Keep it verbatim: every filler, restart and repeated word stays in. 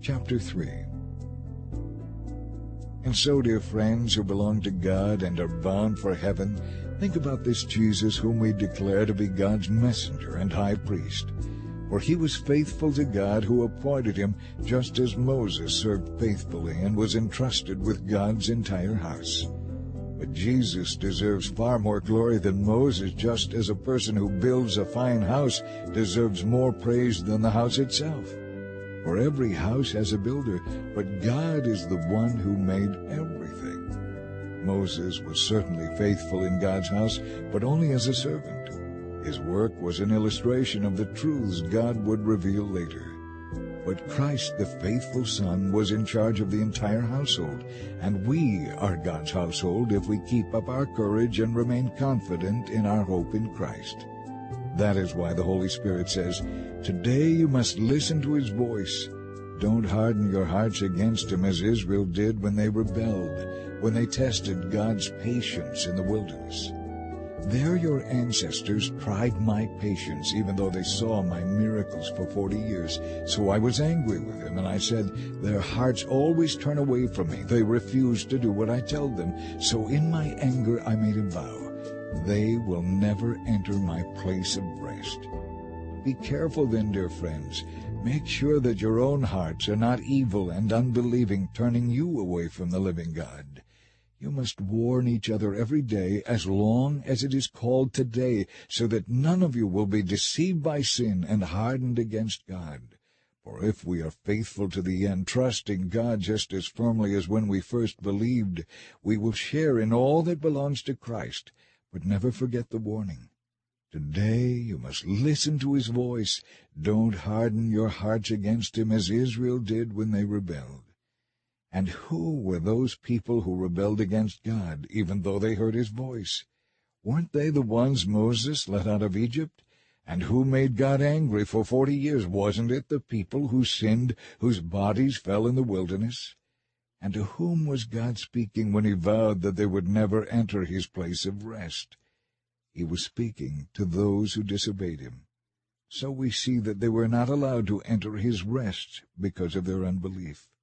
Chapter three. And so, dear friends who belong to God and are bound for heaven, think about this Jesus whom we declare to be God's messenger and high priest. For he was faithful to God who appointed him, just as Moses served faithfully and was entrusted with God's entire house. But Jesus deserves far more glory than Moses, just as a person who builds a fine house deserves more praise than the house itself. For every house has a builder, but God is the one who made everything. Moses was certainly faithful in God's house, but only as a servant. His work was an illustration of the truths God would reveal later. But Christ, the faithful Son, was in charge of the entire household, and we are God's household if we keep up our courage and remain confident in our hope in Christ. That is why the Holy Spirit says, "Today you must listen to his voice. Don't harden your hearts against him as Israel did when they rebelled, when they tested God's patience in the wilderness. There your ancestors tried my patience, even though they saw my miracles for forty years. So I was angry with them, and I said, their hearts always turn away from me. They refuse to do what I tell them. So in my anger I made a vow. They will never enter my place of rest." Be careful then, dear friends. Make sure that your own hearts are not evil and unbelieving, turning you away from the living God. You must warn each other every day, as long as it is called today, so that none of you will be deceived by sin and hardened against God. For if we are faithful to the end, trusting God just as firmly as when we first believed, we will share in all that belongs to Christ. But never forget the warning. Today you must listen to his voice. Don't harden your hearts against him as Israel did when they rebelled. And who were those people who rebelled against God, even though they heard his voice? Weren't they the ones Moses led out of Egypt? And who made God angry for forty years? Wasn't it the people who sinned, whose bodies fell in the wilderness? And to whom was God speaking when he vowed that they would never enter his place of rest? He was speaking to those who disobeyed him. So we see that they were not allowed to enter his rest because of their unbelief.